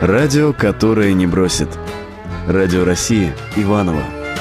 Радио, которое не бросит. Радио России Иваново.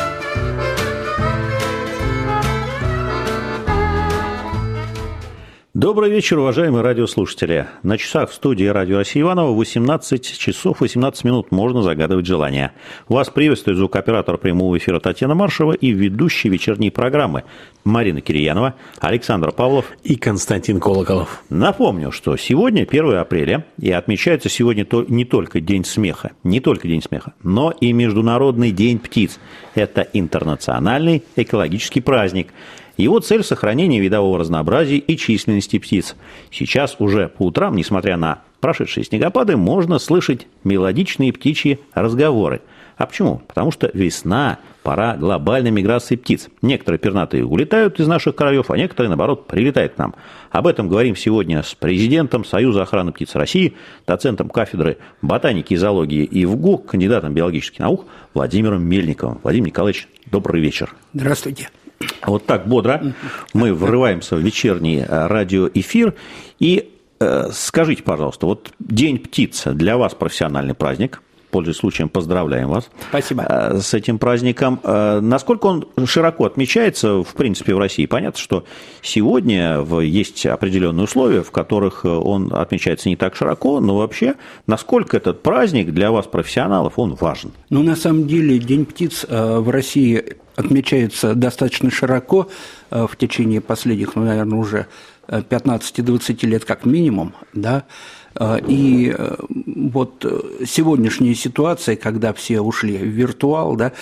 Добрый вечер, уважаемые радиослушатели. На часах в студии Радио России Иваново 18 часов 18 минут. Можно загадывать желания. Вас приветствует звукооператор прямого эфира Татьяна Маршева и ведущий вечерней программы Марина Кирьянова, Александр Павлов и Константин Колоколов. Напомню, что сегодня 1 апреля, и отмечается сегодня не только День смеха, но и Международный день птиц. Это интернациональный экологический праздник. Его цель – сохранение видового разнообразия и численности птиц. Сейчас уже по утрам, несмотря на прошедшие снегопады, можно слышать мелодичные птичьи разговоры. А почему? Потому что весна – пора глобальной миграции птиц. Некоторые пернатые улетают из наших краев, а некоторые, наоборот, прилетают к нам. Об этом говорим сегодня с президентом Союза охраны птиц России, доцентом кафедры ботаники и зоологии ИВГУ, кандидатом биологических наук Владимиром Мельниковым. Владимир Николаевич, добрый вечер. Здравствуйте. Вот так бодро мы врываемся в вечерний радиоэфир. И скажите, пожалуйста, вот День птиц для вас профессиональный праздник. Пользуясь случаем, поздравляем вас. Спасибо. С этим праздником. Насколько он широко отмечается, в принципе, в России? Понятно, что сегодня есть определенные условия, в которых он отмечается не так широко, но вообще, насколько этот праздник для вас, профессионалов, он важен? Ну, на самом деле, День птиц в России отмечается достаточно широко в течение последних, наверное, уже 15-20 лет как минимум, да. И вот сегодняшняя ситуация, когда все ушли в виртуал, да,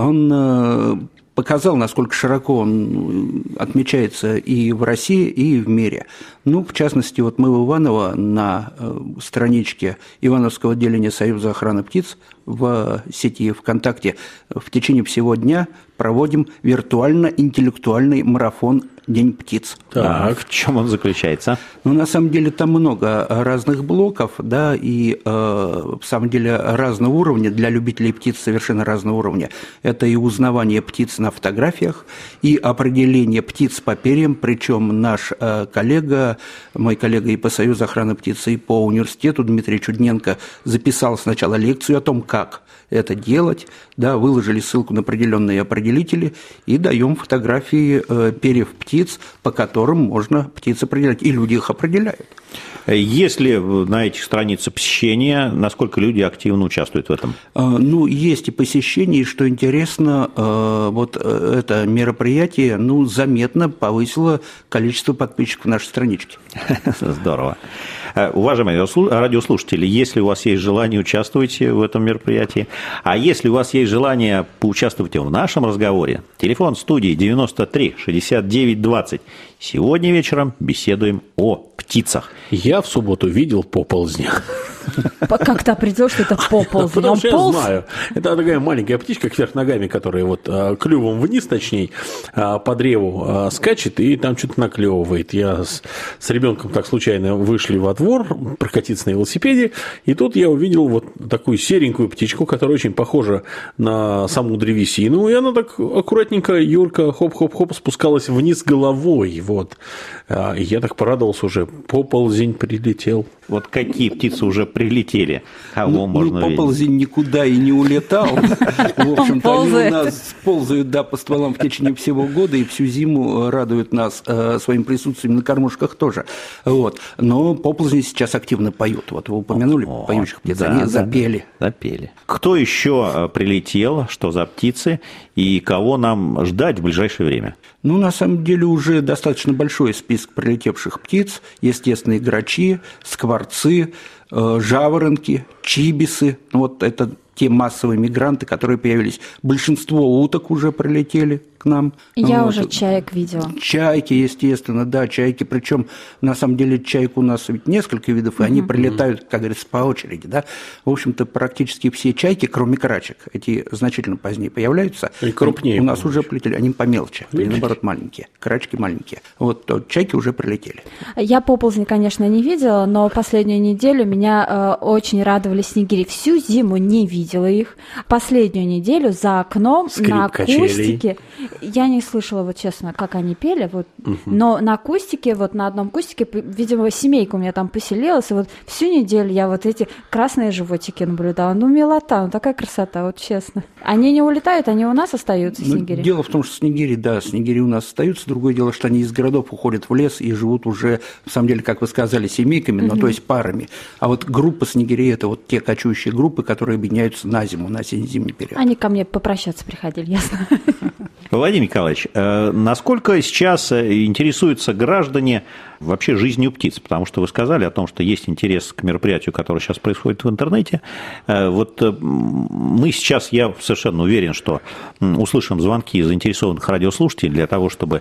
он показал, насколько широко он отмечается и в России, и в мире. Ну, в частности, вот мы в Иваново на страничке Ивановского отделения Союза охраны птиц в сети ВКонтакте в течение всего дня проводим виртуально-интеллектуальный марафон «День птиц». Так, в чем он заключается? Ну, на самом деле, там много разных блоков, да, и, в самом деле, разного уровня, для любителей птиц совершенно разного уровня. Это и узнавание птиц на фотографиях, и определение птиц по перьям, причем наш коллега, мой коллега и по Союзу охраны птиц, и по университету Дмитрий Чудненко записал сначала лекцию о том, как это делать, да, выложили ссылку на определенные определители и даем фотографии перьев птиц, по которым можно птиц определять, и люди их определяют. Есть ли на этих страницах посещения, насколько люди активно участвуют в этом? Ну, есть и посещение, и, что интересно, вот это мероприятие, ну, заметно повысило количество подписчиков нашей странички. Здорово. Уважаемые радиослушатели, если у вас есть желание, участвуйте в этом мероприятии. А если у вас есть желание поучаствовать в нашем разговоре, телефон студии 93 69 20. Сегодня вечером беседуем о птицах. Я в субботу видел поползня. Как ты определил, что это поползень? Потому что я знаю. Это такая маленькая птичка кверх ногами, которая вот клювом вниз, точнее, по древу скачет и там что-то наклевывает. Я с ребенком так случайно вышли во двор прокатиться на велосипеде, и тут я увидел вот такую серенькую птичку, которая очень похожа на саму древесину, и она так аккуратненько, Юрка, хоп-хоп-хоп, спускалась вниз головой. Вот. И я так порадовался уже. Поползень прилетел. Вот какие птицы уже прилетели? Кого можно увидеть? Поползень никуда и не улетал. В общем-то, они у нас ползают, да, по стволам в течение всего года и всю зиму радуют нас своим присутствием на кормушках тоже. Вот. Но поползни сейчас активно поют. Вот вы упомянули поющих птиц, да, они запели. Запели. Кто еще прилетел, что за птицы и кого нам ждать в ближайшее время? Ну, на самом деле, уже достаточно большой список прилетевших птиц. Естественные грачи, скворцы, жаворонки, чибисы. Вот это те массовые мигранты, которые появились. Большинство уток уже прилетели к нам. Я вот. уже чаек видела. Чайки, естественно, да, чайки. Причем, на самом деле, чаек у нас ведь несколько видов, и они прилетают, как говорится, по очереди. Да? В общем-то, практически все чайки, кроме крачек, эти значительно позднее появляются. И крупнее. У нас уже прилетели, они помелче, или наоборот маленькие. Крачки маленькие. Вот чайки уже прилетели. Я поползни, конечно, не видела, но последнюю неделю меня очень радовали снегири. Всю зиму не видела их. Последнюю неделю за окном Скрип на качелей. акустике Я не слышала, вот честно, как они пели, вот, но на кустике, вот на одном кустике, видимо, семейка у меня там поселилась, и вот всю неделю я вот эти красные животики наблюдала. Ну, милота, ну, такая красота, вот честно. Они не улетают, они у нас остаются, снегири? Дело в том, что снегири у нас остаются. Другое дело, что они из городов уходят в лес и живут уже, на самом деле, как вы сказали, семейками, но то есть парами. А вот группа снегирей – это вот те кочующие группы, которые объединяются на зиму, на осенне-зимний период. Они ко мне попрощаться приходили, ясно. Владимир Николаевич, насколько сейчас интересуются граждане вообще жизнью птиц? Потому что вы сказали о том, что есть интерес к мероприятию, которое сейчас происходит в интернете. Вот мы сейчас, я совершенно уверен, что услышим звонки заинтересованных радиослушателей для того, чтобы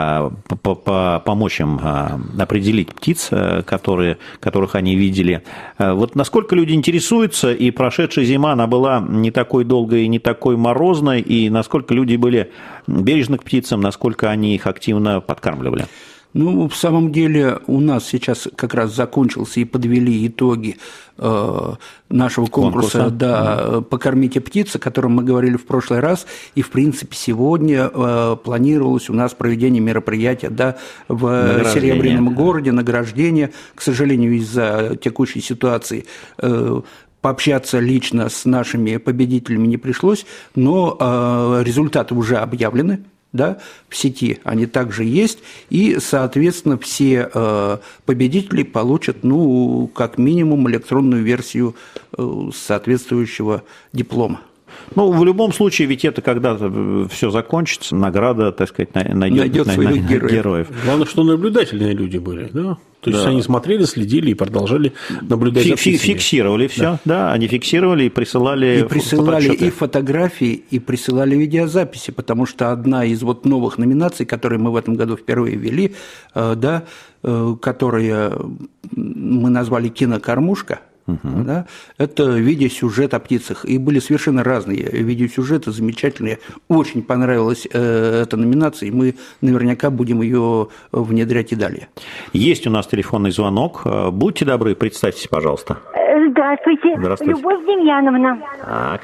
помочь им определить птиц, которых они видели. Вот насколько люди интересуются, и прошедшая зима, она была не такой долгой и не такой морозной, и насколько люди были бережны к птицам, насколько они их активно подкармливали? Ну, в самом деле, у нас сейчас как раз закончился и подвели итоги нашего конкурса да, «Покормите птиц», о котором мы говорили в прошлый раз, и, в принципе, сегодня планировалось у нас проведение мероприятия да, в Серебряном городе, награждение. К сожалению, из-за текущей ситуации пообщаться лично с нашими победителями не пришлось, но результаты уже объявлены. Да, в сети они также есть, и, соответственно, все победители получат, ну, как минимум, электронную версию соответствующего диплома. Ну, в любом случае, ведь это когда все закончится, награда, так сказать, найдет своих героев. Главное, что наблюдательные люди были, да? То есть они смотрели, следили и продолжали наблюдать за птицами. Фиксировали все, да, они фиксировали и присылали. И присылали и фотографии, и присылали видеозаписи, потому что одна из вот новых номинаций, которые мы в этом году впервые ввели, да, которые мы назвали «Кинокормушка», да, это видеосюжет о птицах. И были совершенно разные видеосюжеты, замечательные. Очень понравилась эта номинация, и мы наверняка будем ее внедрять и далее. Есть у нас телефонный звонок. Будьте добры, представьтесь, пожалуйста. Здравствуйте. Здравствуйте. Любовь Демьяновна. Так.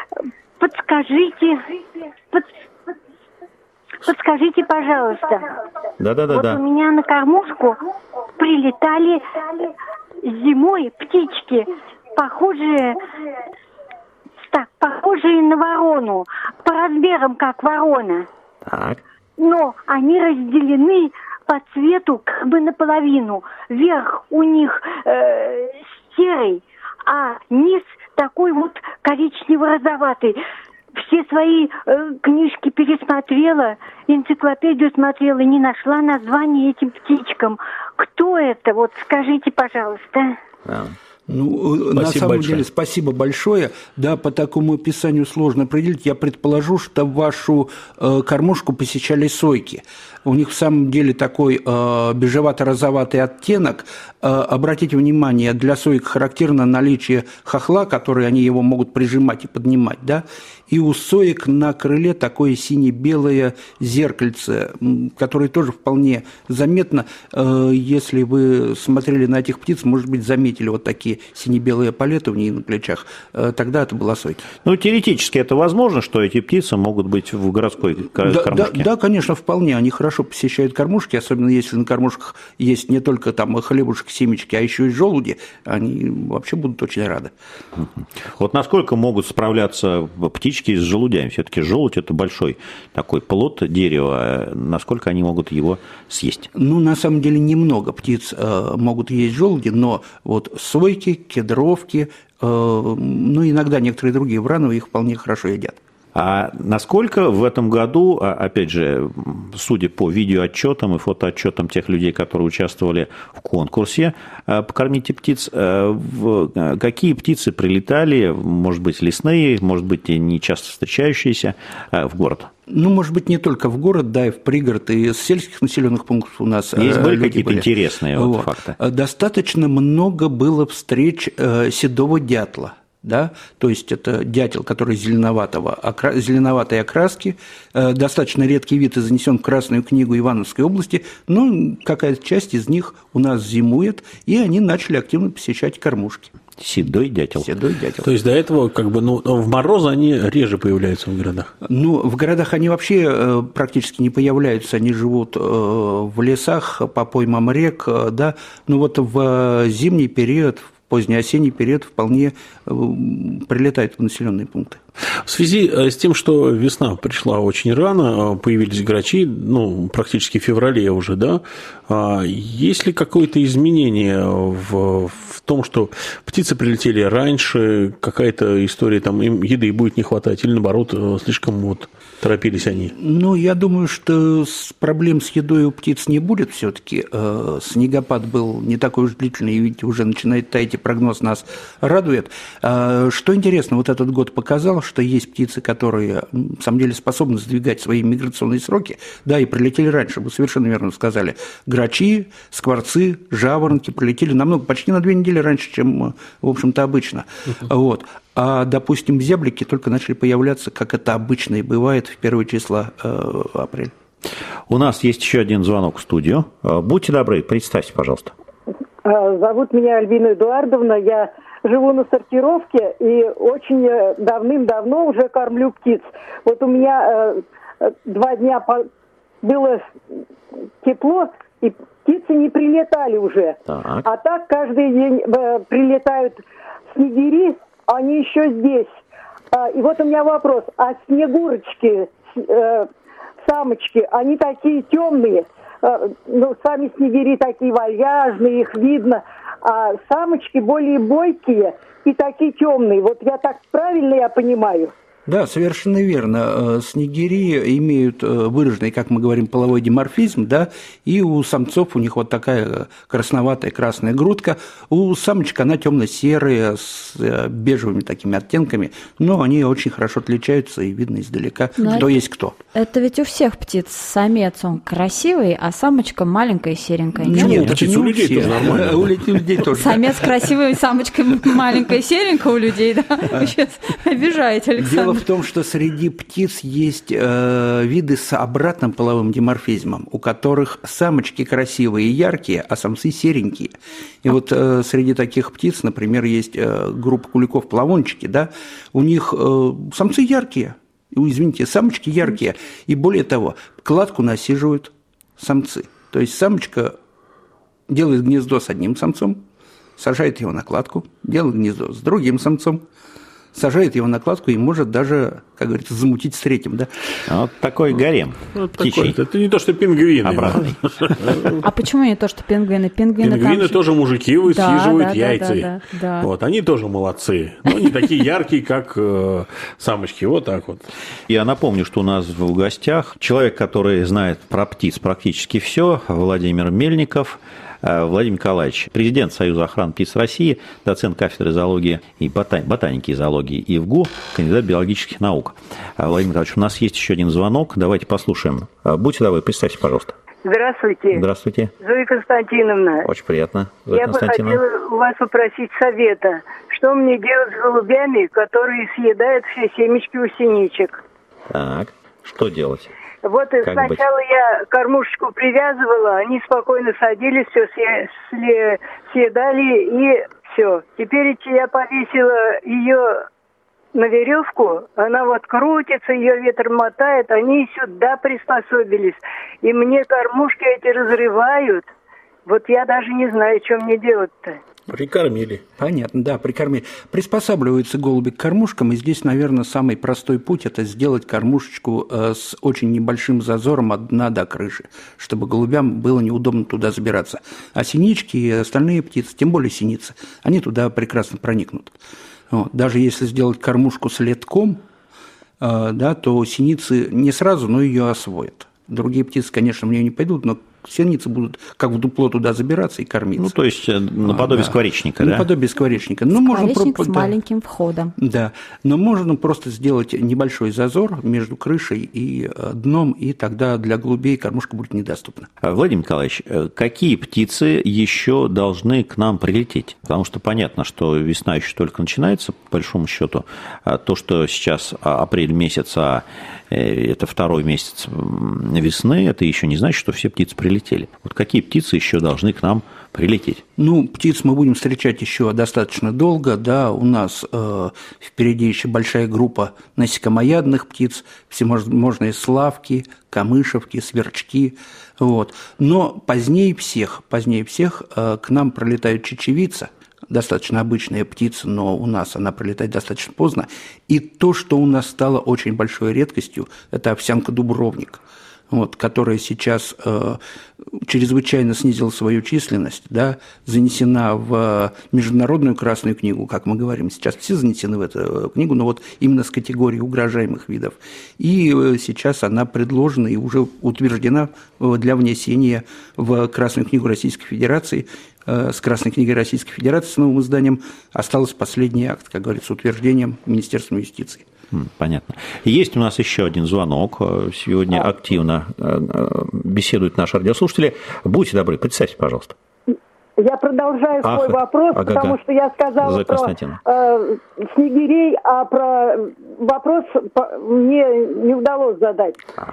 Подскажите, пожалуйста. Да. Вот у меня на кормушку прилетали зимой птички, похожие на ворону, по размерам как ворона. Так. Но они разделены по цвету как бы наполовину. Верх у них серый, а низ такой вот коричнево-розоватый. Все свои книжки пересмотрела, энциклопедию смотрела, не нашла названия этим птичкам. Кто это? Вот скажите, пожалуйста. Ну, на самом деле, спасибо большое. Да, по такому описанию сложно определить. Я предположу, что вашу кормушку посещали сойки. У них в самом деле такой бежевато-розоватый оттенок. Обратите внимание, для соек характерно наличие хохла, который они его могут прижимать и поднимать, да. И у соек на крыле такое сине-белое зеркальце, которое тоже вполне заметно. Если вы смотрели на этих птиц, может быть, заметили вот такие сине-белые палеты у них на плечах, тогда это была сойка. Ну, теоретически это возможно, что эти птицы могут быть в городской кормушке? Да, конечно, вполне. Они хорошо посещают кормушки, особенно если на кормушках есть не только там хлебушек, семечки, а еще и желуди, они вообще будут очень рады. Вот насколько могут справляться птички с желудями? Все-таки желудь – это большой такой плод дерева. Насколько они могут его съесть? Ну, на самом деле, немного птиц могут есть желуди, но вот сойки, кедровки, ну, иногда некоторые другие врановые их вполне хорошо едят. А насколько в этом году, опять же, судя по видеоотчетам и фотоотчетам тех людей, которые участвовали в конкурсе «Покормите птиц», какие птицы прилетали, может быть, лесные, может быть, не часто встречающиеся, в город? Ну, может быть, не только в город, да, и в пригород, и из сельских населенных пунктов у нас были какие-то интересные факты? Достаточно много было встреч седого дятла. Да? То есть это дятел, который зеленоватой окраски, достаточно редкий вид и занесен в Красную книгу Ивановской области, но какая-то часть из них у нас зимует, и они начали активно посещать кормушки. Седой дятел. Седой дятел. То есть до этого в морозы они реже появляются в городах? В городах они вообще практически не появляются, они живут в лесах, по поймам рек, да. В зимний период, в поздний осенний период вполне прилетают в населенные пункты. В связи с тем, что весна пришла очень рано, появились грачи, практически в феврале уже, да, есть ли какое-то изменение в том, что птицы прилетели раньше, какая-то история, там им еды будет не хватать, или наоборот, слишком торопились они? Я думаю, что проблем с едой у птиц не будет все-таки. Снегопад был не такой уж длительный, и видите, уже начинает таять, и прогноз нас радует. Что интересно, этот год показал, что есть птицы, которые, на самом деле, способны сдвигать свои миграционные сроки, да, и прилетели раньше, вы совершенно верно сказали. Грачи, скворцы, жаворонки прилетели почти на 2 недели раньше, чем, в общем-то, обычно. А, допустим, зяблики только начали появляться, как это обычно и бывает, в первые числа апреля. У нас есть еще один звонок в студию. Будьте добры, представьте, пожалуйста. Зовут меня Альбина Эдуардовна, я живу на сортировке и очень давным-давно уже кормлю птиц. У меня 2 дня было тепло, и птицы не прилетали уже. Так. А так каждый день прилетают снегири, они еще здесь. И у меня вопрос, а снегурочки, самочки, они такие темные, сами снегири такие вальяжные, их видно, а самочки более бойкие и такие темные. Я так правильно я понимаю? Да, совершенно верно. Снегири имеют выраженный, как мы говорим, половой диморфизм, да, и у самцов у них такая красноватая красная грудка, у самочек она темно-серая, с бежевыми такими оттенками, но они очень хорошо отличаются и видно издалека, кто есть кто. Это ведь у всех птиц самец, он красивый, а самочка маленькая и серенькая. Нет, это не у людей тоже нормально. У людей тоже. Самец красивый, самочка маленькая и серенькая у людей, да? Вы сейчас обижаете, Александр. В том, что среди птиц есть виды с обратным половым диморфизмом, у которых самочки красивые и яркие, а самцы серенькие. И среди таких птиц, например, есть группа куликов-плавончики, да, у них самцы яркие, самочки яркие. И более того, кладку насиживают самцы. То есть самочка делает гнездо с одним самцом, сажает его на кладку, делает гнездо с другим самцом, сажает его на кладку и может даже, как говорится, замутить с третьим, да? Такой гарем птичий. Это не то, что пингвины. Обратный. А почему не то, что пингвины? Пингвины тоже мужики высиживают яйца. Да. Они тоже молодцы. Но не такие яркие, как самочки. Так. Я напомню, что у нас в гостях человек, который знает про птиц практически все, Владимир Мельников. Владимир Николаевич, президент Союза охраны птиц России, доцент кафедры зоологии и ботаники и зоологии ИВГУ, кандидат биологических наук. Владимир Николаевич, у нас есть еще один звонок, давайте послушаем. Будьте добры, представьте, пожалуйста. Здравствуйте. Здравствуйте. Зоя Константиновна. Очень приятно. Я бы хотела у вас попросить совета. Что мне делать с голубями, которые съедают все семечки у синичек? Так, что делать? Сначала я кормушечку привязывала, они спокойно садились, все съедали и все. Теперь я повесила ее на веревку, она крутится, ее ветер мотает, они сюда приспособились. И мне кормушки эти разрывают. Я даже не знаю, что мне делать-то. Прикормили. Понятно, да, прикормили. Приспосабливаются голуби к кормушкам, и здесь, наверное, самый простой путь – это сделать кормушечку с очень небольшим зазором от дна до крыши, чтобы голубям было неудобно туда забираться. А синички и остальные птицы, тем более синицы, они туда прекрасно проникнут. Даже если сделать кормушку с летком, да, то синицы не сразу, но ее освоят. Другие птицы, конечно, в нее не пойдут, но синицы будут как в дупло туда забираться и кормиться. То есть наподобие скворечника, да? Наподобие скворечника. Скворечник с маленьким входом. Да, но можно просто сделать небольшой зазор между крышей и дном, и тогда для голубей кормушка будет недоступна. Владимир Николаевич, какие птицы еще должны к нам прилететь? Потому что понятно, что весна еще только начинается, по большому счету. То, что сейчас апрель месяц, это второй месяц весны, это еще не значит, что все птицы прилетят. прилетели. Вот какие птицы еще должны к нам прилететь? Ну, птиц мы будем встречать еще достаточно долго, да, у нас впереди еще большая группа насекомоядных птиц, всевозможные славки, камышевки, сверчки, вот. Но позднее всех к нам пролетают чечевица, достаточно обычная птица, но у нас она прилетает достаточно поздно. И то, что у нас стало очень большой редкостью, это овсянка-дубровник, вот, которая сейчас чрезвычайно снизила свою численность, да, занесена в Международную Красную книгу, как мы говорим, сейчас все занесены в эту книгу, но вот именно с категорией угрожаемых видов. И сейчас она предложена и уже утверждена для внесения в Красную книгу Российской Федерации. С Красной книгой Российской Федерации, с новым изданием, остался последний акт, как говорится, утверждением Министерством юстиции. Понятно. Есть у нас еще один звонок. Сегодня активно беседуют наши радиослушатели. Будьте добры, представьте, пожалуйста. Я продолжаю свой вопрос, потому что я сказала про снегирей, а про вопрос мне не удалось задать.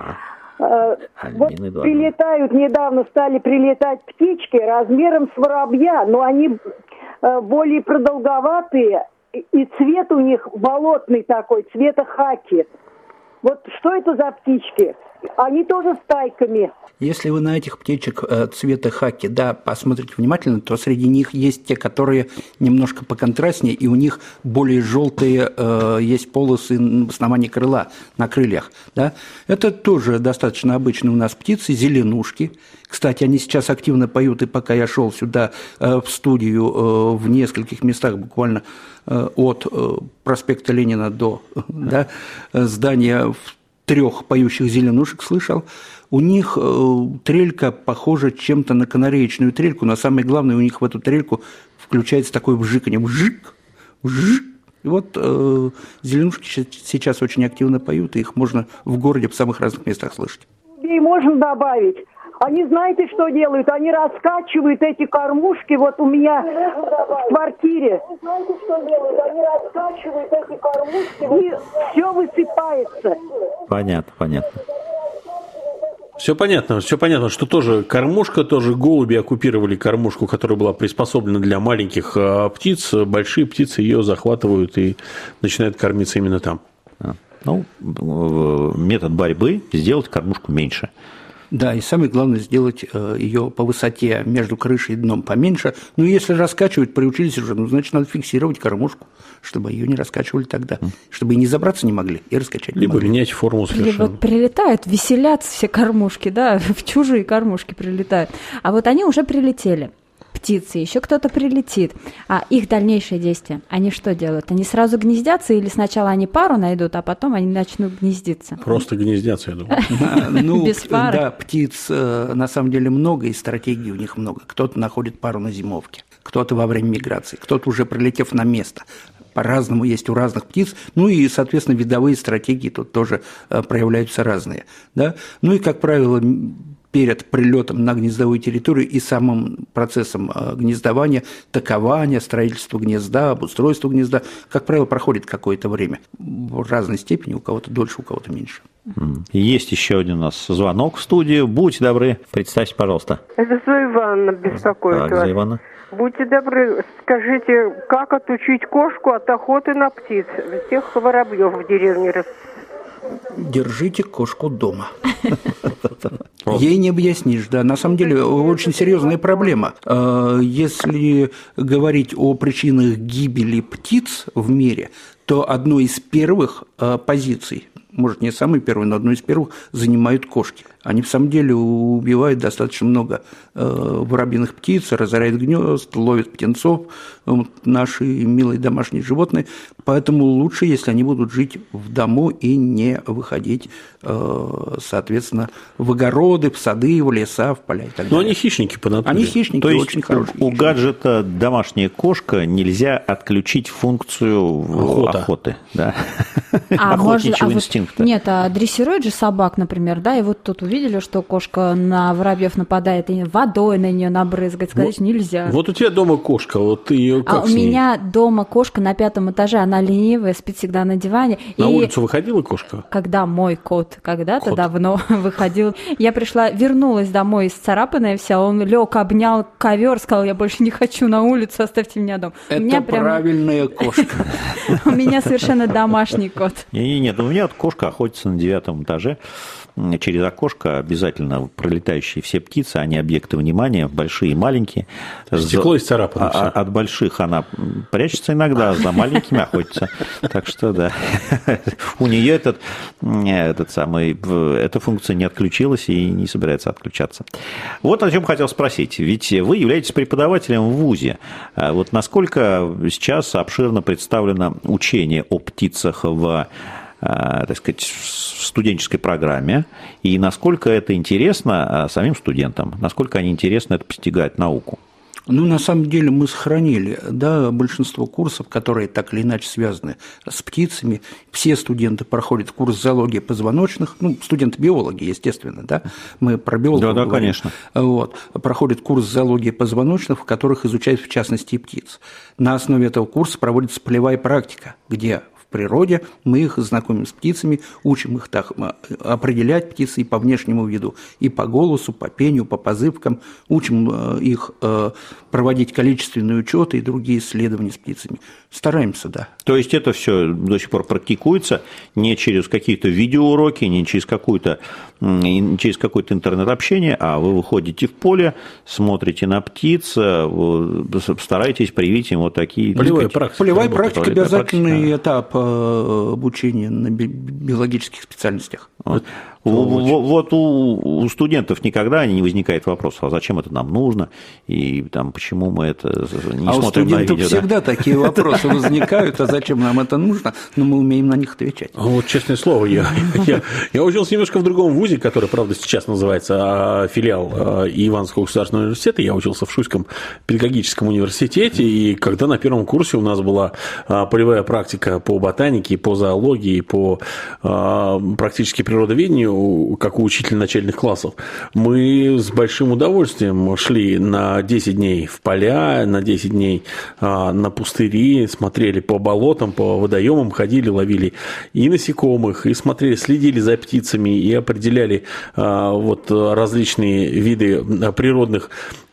Вот прилетают, недавно стали прилетать птички размером с воробья, но они более продолговатые, и цвет у них болотный такой, цвета хаки. Вот что это за птички? Они тоже стайками. Если вы на этих птичек цвета хаки, да, посмотрите внимательно, то среди них есть те, которые немножко поконтрастнее, и у них более желтые есть полосы в основании крыла, на крыльях. Да? Это тоже достаточно обычные у нас птицы, зеленушки. Кстати, они сейчас активно поют, и пока я шел сюда в студию, в нескольких местах буквально от проспекта Ленина до здания 3 поющих зеленушек слышал. У них трелька похожа чем-то на канареечную трельку, но самое главное, у них в эту трельку включается такое вжиканье. Вжик, вжик. И вот зеленушки сейчас очень активно поют, и их можно в городе в самых разных местах слышать. И можно добавить. Они, знаете, что делают? Они раскачивают эти кормушки, вот у меня в квартире. Знаете, что делают? Они раскачивают эти кормушки, и все высыпается. Понятно. Все понятно, что тоже кормушка, тоже голуби оккупировали кормушку, которая была приспособлена для маленьких птиц. Большие птицы ее захватывают и начинают кормиться именно там. Ну, метод борьбы – сделать кормушку меньше. Да, и самое главное сделать ее по высоте между крышей и дном поменьше. Ну, если раскачивать, приучились уже, значит, надо фиксировать кормушку, чтобы ее не раскачивали тогда, чтобы и не забраться не могли, и раскачать не могли. Либо менять форму совершенно. Либо прилетают, веселятся все кормушки, да, в чужие кормушки прилетают. А вот они уже прилетели. Птицы, еще кто-то прилетит. А их дальнейшие действия, они что делают? Они сразу гнездятся или сначала они пару найдут, а потом они начнут гнездиться? Просто гнездятся, я думаю. Ну, да, птиц на самом деле много, и стратегий у них много. Кто-то находит пару на зимовке, кто-то во время миграции, кто-то уже прилетев на место. По-разному есть у разных птиц, ну и, соответственно, видовые стратегии тут тоже проявляются разные. Да? Ну и, как правило, перед прилетом на гнездовую территорию и самым процессом гнездования, такования, строительства гнезда, обустройства гнезда, как правило, проходит какое-то время. В разной степени, у кого-то дольше, у кого-то меньше. Есть еще один у нас звонок в студию. Будьте добры, представьте, пожалуйста. Это Зоя Ивановна беспокоит вас. Зоя Ивановна. Будьте добры, скажите, как отучить кошку от охоты на птиц? Всех воробьев в деревне Держите кошку дома. Ей не объяснишь, да. На самом деле очень серьезная проблема. Если говорить о причинах гибели птиц в мире, то одной из первых позиций, может, не самой первой, но одной из первых занимают кошки. Они, в самом деле, убивают достаточно много воробьиных птиц, разоряют гнезд, ловят птенцов, наши милые домашние животные. Поэтому лучше, если они будут жить в дому и не выходить, соответственно, в огороды, в сады, в леса, в поля и так далее. Но они хищники по натуре. Они хищники, то есть очень хорошие. У гаджета домашняя кошка нельзя отключить функцию охоты. Да? Охотничьего инстинкта. Нет, а дрессируют же собак, например, да, и вот тут увидели увидели, что кошка на воробьев нападает, и водой на нее набрызгать, сказать нельзя. Вот у тебя дома кошка, вот ты ее как у меня дома кошка на 5-м этаже, она ленивая, спит всегда на диване. На улицу выходила кошка? Когда мой кот когда-то давно выходил, я вернулась домой исцарапанная вся, он лег, обнял ковер, сказал, я больше не хочу на улицу, оставьте меня дома. Это правильная кошка. У меня совершенно домашний кот. Нет, у меня кошка охотится на 9-м этаже. Через окошко обязательно пролетающие все птицы, они объекты внимания, большие и маленькие. Стекло исцарапано. От больших она прячется иногда, за маленькими охотится. Так что, да, у нее эта функция не отключилась и не собирается отключаться. Вот о чем хотел спросить. Ведь вы являетесь преподавателем в ВУЗе. Вот насколько сейчас обширно представлено учение о птицах в, так сказать, в студенческой программе, и насколько это интересно самим студентам, насколько они интересно это постигают науку? На самом деле мы сохранили, большинство курсов, которые так или иначе связаны с птицами. Все студенты проходят курс зоологии позвоночных, студенты-биологи, естественно, мы про биологов говорим. Конечно. Проходят курс зоологии позвоночных, в которых изучают в частности и птиц. На основе этого курса проводится полевая практика, где в природе мы их знакомим с птицами, учим их так определять птицы и по внешнему виду, и по голосу, по пению, по позывкам, учим их проводить количественные учеты и другие исследования с птицами. Стараемся, То есть это все до сих пор практикуется не через какие-то видеоуроки, не через какое-то интернет-общение, а вы выходите в поле, смотрите на птиц, стараетесь привить им вот такие... Полевая практика – обязательный этап обучения на биологических специальностях. Вот у студентов никогда не возникает вопрос, а зачем это нам нужно, и почему мы это не смотрим на видео. У студентов всегда такие вопросы возникают, а зачем нам это нужно, но мы умеем на них отвечать. Вот честное слово, я учился немножко в другом вузе, который, правда, сейчас называется филиал Ивановского государственного университета, я учился в Шуйском педагогическом университете, и когда на первом курсе у нас была полевая практика по ботанике, по зоологии, по практически природоведению, как у учителя начальных классов, мы с большим удовольствием шли на 10 дней в поля, на 10 дней на пустыри, смотрели по болотам, по водоемам, ходили, ловили и насекомых, и смотрели, следили за птицами, и определяли различные виды природных,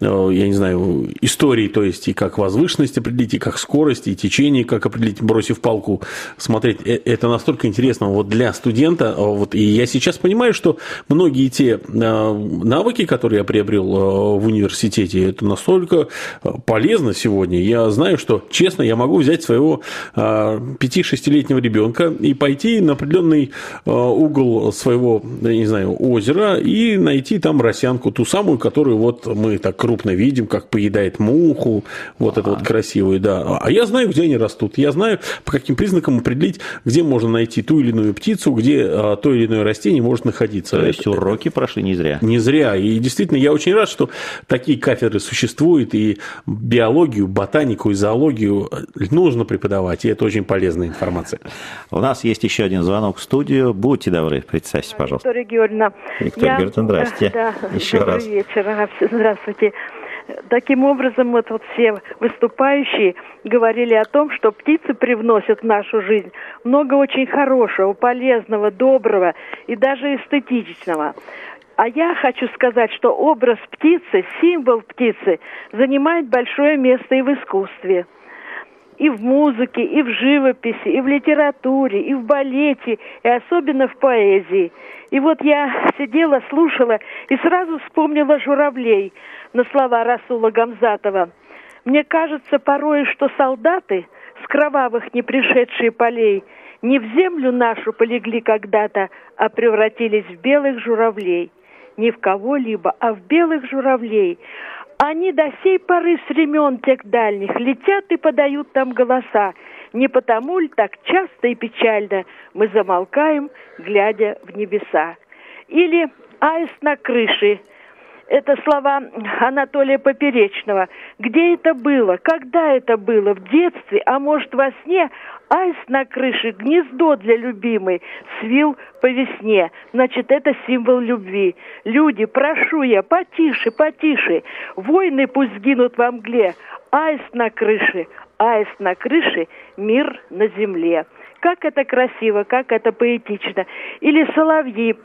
историй, то есть и как возвышенность определить, и как скорость, и течение, как определить, бросив палку, смотреть. Это настолько интересно для студента, и я сейчас понимаю, что многие те навыки, которые я приобрел в университете, это настолько полезно сегодня. Я знаю, что, честно, я могу взять своего 5-6-летнего ребенка и пойти на определенный угол своего, озера и найти там росянку, ту самую, которую мы так крупно видим, как поедает муху, эту красивую, А я знаю, где они растут. Я знаю, по каким признакам определить, где можно найти ту или иную птицу, где то или иное растение может находиться. То есть уроки прошли не зря. Не зря. И действительно, я очень рад, что такие кафедры существуют, и биологию, ботанику и зоологию нужно преподавать, и это очень полезная информация. У нас есть еще один звонок в студию. Будьте добры, представьтесь, пожалуйста. Виктория Георгиевна. Виктория Георгиевна, здрасте. Еще добрый раз. вечер. Здравствуйте. Таким образом, все выступающие говорили о том, что птицы привносят в нашу жизнь много очень хорошего, полезного, доброго и даже эстетичного. А я хочу сказать, что образ птицы, символ птицы занимает большое место и в искусстве. И в музыке, и в живописи, и в литературе, и в балете, и особенно в поэзии. И я сидела, слушала и сразу вспомнила журавлей на слова Расула Гамзатова. Мне кажется порой, что солдаты, с кровавых не пришедшие полей, не в землю нашу полегли когда-то, а превратились в белых журавлей. Не в кого-либо, а в белых журавлей. Они до сей поры с времен тех дальних летят и подают там голоса. Не потому ли так часто и печально мы замолкаем, глядя в небеса? Или аист на крыше. Это слова Анатолия Поперечного. Где это было? Когда это было? В детстве? А может, во сне? Аист на крыше, гнездо для любимой, свил по весне. Значит, это символ любви. Люди, прошу я, потише, потише. Войны пусть сгинут во мгле. Аист на крыше, мир на земле. Как это красиво, как это поэтично. Или соловьи.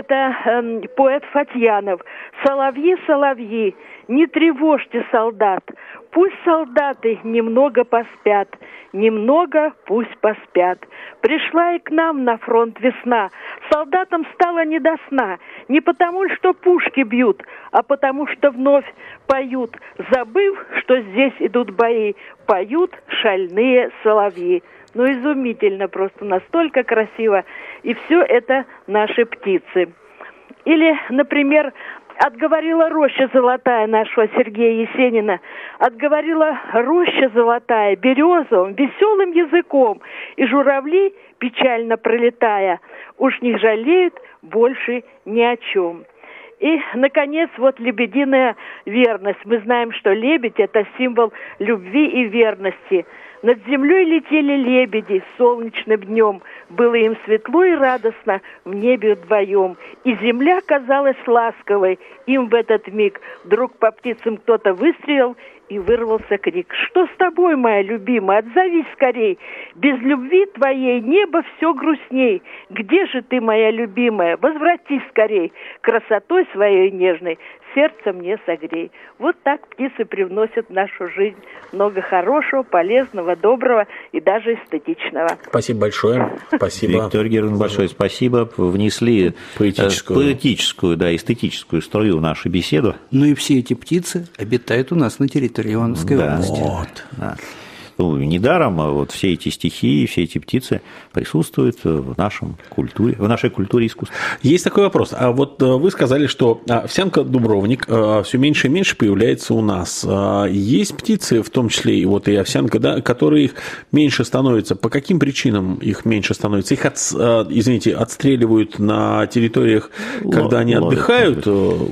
Это поэт Фатьянов. Соловьи, соловьи, не тревожьте солдат. Пусть солдаты немного поспят. Немного пусть поспят. Пришла и к нам на фронт весна. Солдатам стало не до сна. Не потому, что пушки бьют, а потому, что вновь поют. Забыв, что здесь идут бои, поют шальные соловьи. Ну, изумительно просто, настолько красиво. И все это наши птицы. Или, например, отговорила роща золотая нашего Сергея Есенина. Отговорила роща золотая березовым, веселым языком. И журавли, печально пролетая, уж не жалеют больше ни о чем. И, наконец, вот лебединая верность. Мы знаем, что лебедь – это символ любви и верности. Над землей летели лебеди солнечным днем. Было им светло и радостно в небе вдвоем. И земля казалась ласковой им в этот миг. Вдруг по птицам кто-то выстрелил, и вырвался крик. Что с тобой, моя любимая? Отзовись скорей. Без любви твоей небо все грустней. Где же ты, моя любимая? Возвратись скорей. Красотой своей нежной сердце мне согрей. Вот так птицы привносят в нашу жизнь много хорошего, полезного, доброго и даже эстетичного. Спасибо большое. Спасибо. Виктория Георгиевна, большое спасибо. Внесли поэтическую, да, эстетическую струю в нашу беседу. Ну и все эти птицы обитают у нас на территории Ивановской области. Вот. Да. Ну, недаром вот все эти стихи, все эти птицы присутствуют в нашей культуре искусства. Есть такой вопрос. А вот вы сказали, что овсянка-дубровник все меньше и меньше появляется у нас. Есть птицы, в том числе и овсянка, да, которые их меньше становится. По каким причинам их меньше становится? Их, отстреливают на территориях, когда они отдыхают?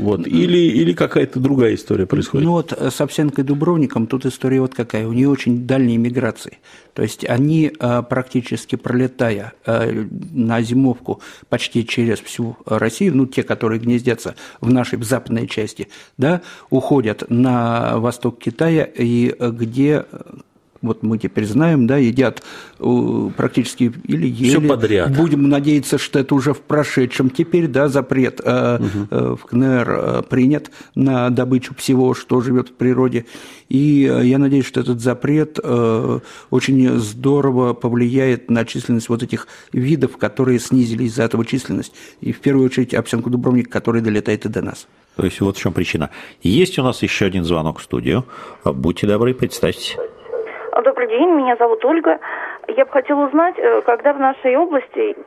Или какая-то другая история происходит? Ну вот с овсянкой-дубровником тут история вот какая. У нее очень дальние миграции. То есть они, практически пролетая на зимовку почти через всю Россию, ну, те, которые гнездятся в нашей западной части, да, уходят на восток Китая, и где... Вот мы теперь знаем, да, едят практически или ели. Все подряд. Будем надеяться, что это уже в прошедшем. Теперь, да, запрет в КНР принят на добычу всего, что живет в природе. И я надеюсь, что этот запрет очень здорово повлияет на численность вот этих видов, которые снизились из-за этого численность. И в первую очередь овсянку-дубровник, который долетает и до нас. То есть вот в чем причина. Есть у нас еще один звонок в студию. Будьте добры, представьтесь. Добрый день, меня зовут Ольга. Я бы хотела узнать, когда в нашей области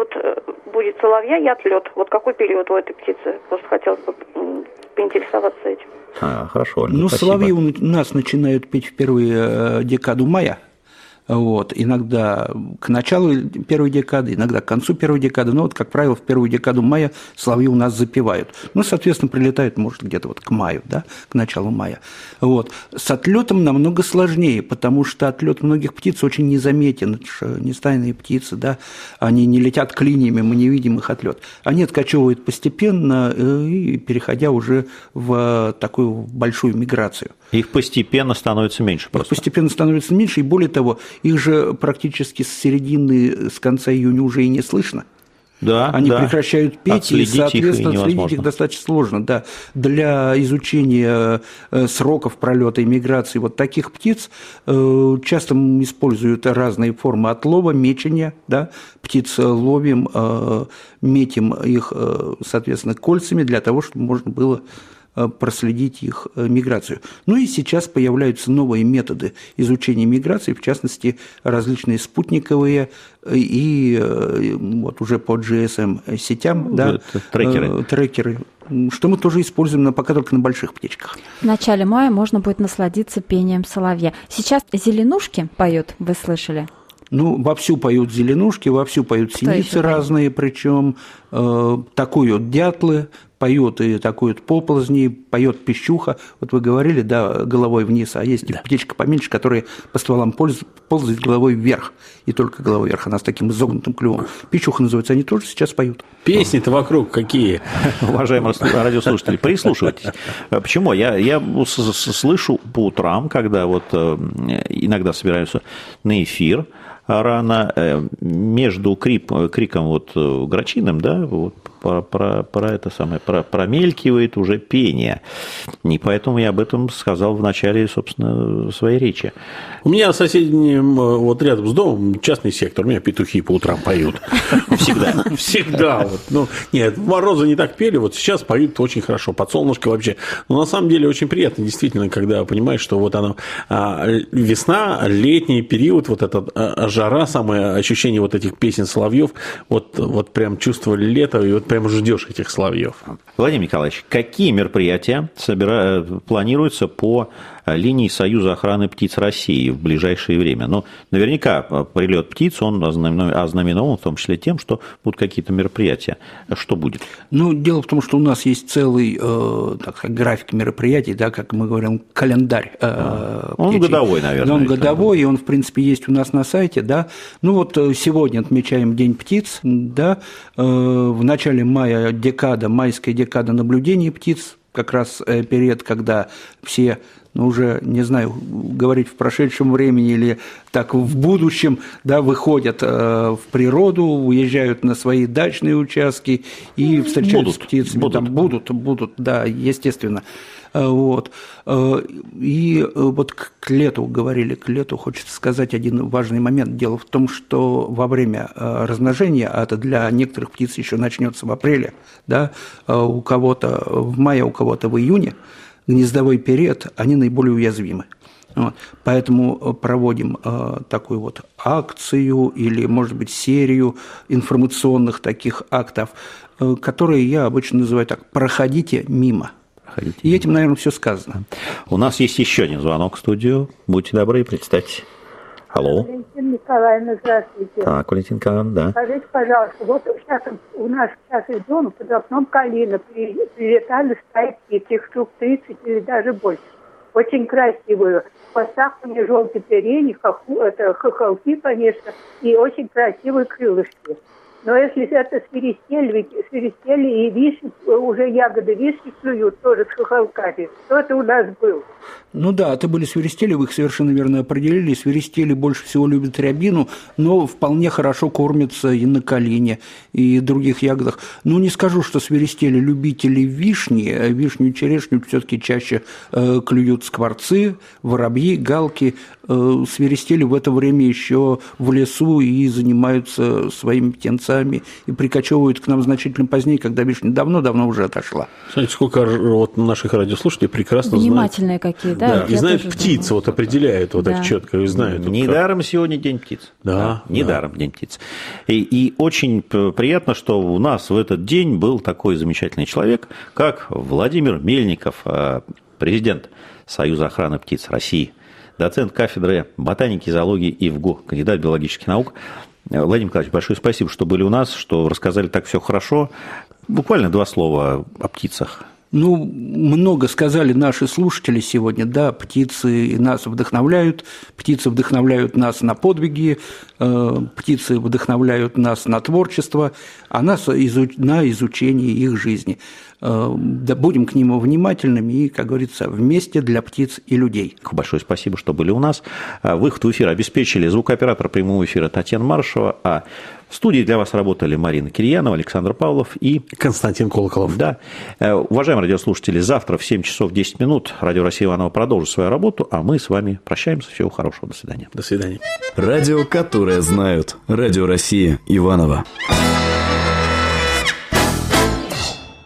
будет соловья и отлет. Вот какой период у этой птицы? Просто хотелось бы поинтересоваться этим. Хорошо, Ольга, ну, спасибо. Соловьи у нас начинают петь в первую декаду мая. Вот, иногда к началу первой декады, иногда к концу первой декады, но вот, как правило, в первую декаду мая соловьи у нас запевают. Ну, соответственно, прилетают, может, где-то вот к маю, да, к началу мая. Вот. С отлетом намного сложнее, потому что отлет многих птиц очень незаметен. Это же нестайные птицы, да, они не летят клиньями, мы не видим их отлет. Они откачевывают постепенно и переходя уже в такую большую миграцию. Их постепенно становится меньше просто. Их постепенно становится меньше, и более того, их же практически с середины, с конца июня уже и не слышно. Да, они прекращают петь, и, соответственно, отследить их достаточно сложно. Да. Для изучения сроков пролета и миграции вот таких птиц часто используют разные формы отлова, мечения. Да. Птиц ловим, метим их, соответственно, кольцами для того, чтобы можно было проследить их миграцию. Ну и сейчас появляются новые методы изучения миграции, в частности, различные спутниковые и вот уже по GSM-сетям, да, трекеры, что мы тоже используем, но пока только на больших птичках. В начале мая можно будет насладиться пением соловья. Сейчас зеленушки поют, вы слышали? Ну, вовсю поют зеленушки, вовсю поют синицы разные, причем такую дятлы, поют и такую поползни, поет пищуха. Вот вы говорили, да, головой вниз, а есть птичка поменьше, которая по стволам ползает головой вверх, и только головой вверх, она с таким изогнутым клювом. Пищуха называется, они тоже сейчас поют. Песни-то вокруг какие? Уважаемые радиослушатели, прислушивайтесь. Почему? Я слышу по утрам, когда вот иногда собираются на эфир рано, между криком вот грачиным, да, вот про это самое, промелькивает уже пение. И поэтому я об этом сказал в начале, собственно, своей речи. У меня в соседнем, вот рядом с домом, частный сектор, у меня петухи по утрам поют. Всегда? Всегда. Ну, нет, в морозы не так пели, вот сейчас поют очень хорошо, под солнышко вообще. Но на самом деле очень приятно, действительно, когда понимаешь, что вот оно, весна, летний период, вот эта жара, самое ощущение вот этих песен соловьев, вот прям чувствовали лето, и вот прям ждешь этих соловьев. Владимир Николаевич, какие мероприятия планируются по линии Союза охраны птиц России в ближайшее время? Ну, наверняка прилет птиц, он ознаменован в том числе тем, что будут какие-то мероприятия. Что будет? Ну, дело в том, что у нас есть целый так сказать, график мероприятий, да, как мы говорим, календарь. Он годовой, наверное. Он годовой, и он, в принципе, есть у нас на сайте, да. Ну, вот сегодня отмечаем День птиц, да, в начале мая майская декада наблюдений птиц, как раз период, когда все, ну, уже, не знаю, говорить в прошедшем времени или так в будущем, да, выходят в природу, уезжают на свои дачные участки и встречаются с птицами. Будут, да, естественно. Вот. И вот к лету хочется сказать один важный момент. Дело в том, что во время размножения, а это для некоторых птиц еще начнется в апреле, да, у кого-то в мае, у кого-то в июне, гнездовой период, они наиболее уязвимы. Вот. Поэтому проводим такую вот акцию или, может быть, серию информационных таких актов, которые я обычно называю так: «Проходите мимо». И этим, наверное, все сказано. У нас есть еще один звонок в студию. Будьте добры, представьте. Алло. Валентина Николаевна, здравствуйте. Так, Валентина Николаевна, да. Скажите, пожалуйста, вот сейчас у нас сейчас из дома под окном калина прилетали стаи птиц, их штук 30 или даже больше. Очень красивые. В хвостах у них желтые перья, хохолки, конечно, и очень красивые крылышки. Но если это свиристели и вишни, уже ягоды вишни клюют тоже с хохолками, то это у нас был. Ну да, это были свиристели, вы их совершенно верно определили. Свиристели больше всего любят рябину, но вполне хорошо кормятся и на калине, и других ягодах. Ну, не скажу, что свиристели любители вишни, вишню и черешню все-таки чаще клюют скворцы, воробьи, галки. Свиристели в это время еще в лесу и занимаются своими птенцами, и прикочевывают к нам значительно позднее, когда вишня давно-давно уже отошла. Смотрите, сколько вот наших радиослушателей прекрасно внимательные знают. какие, да? Да, и знают птиц, вот определяют вот так четко, и знают. Недаром сегодня День птиц. Да. Недаром День птиц. И очень приятно, что у нас в этот день был такой замечательный человек, как Владимир Мельников, президент Союза охраны птиц России, доцент кафедры ботаники, зоологии и ВГУ, кандидат биологических наук. Владимир Николаевич, большое спасибо, что были у нас, что рассказали так все хорошо. Буквально 2 слова о птицах. Ну, много сказали наши слушатели сегодня, да, птицы нас вдохновляют нас на подвиги, птицы вдохновляют нас на творчество, а нас на изучение их жизни. Да, будем к ним внимательными и, как говорится, вместе для птиц и людей. Большое спасибо, что были у нас. Выход в эфир обеспечили звукооператор прямого эфира Татьяна Маршева, а в студии для вас работали Марина Кирьянова, Александр Павлов и Константин Колоколов. Да. Уважаемые радиослушатели, завтра в 7 часов 10 минут Радио Россия Иваново продолжит свою работу, а мы с вами прощаемся. Всего хорошего. До свидания. До свидания. Радио, которое знают. Радио Россия Иваново.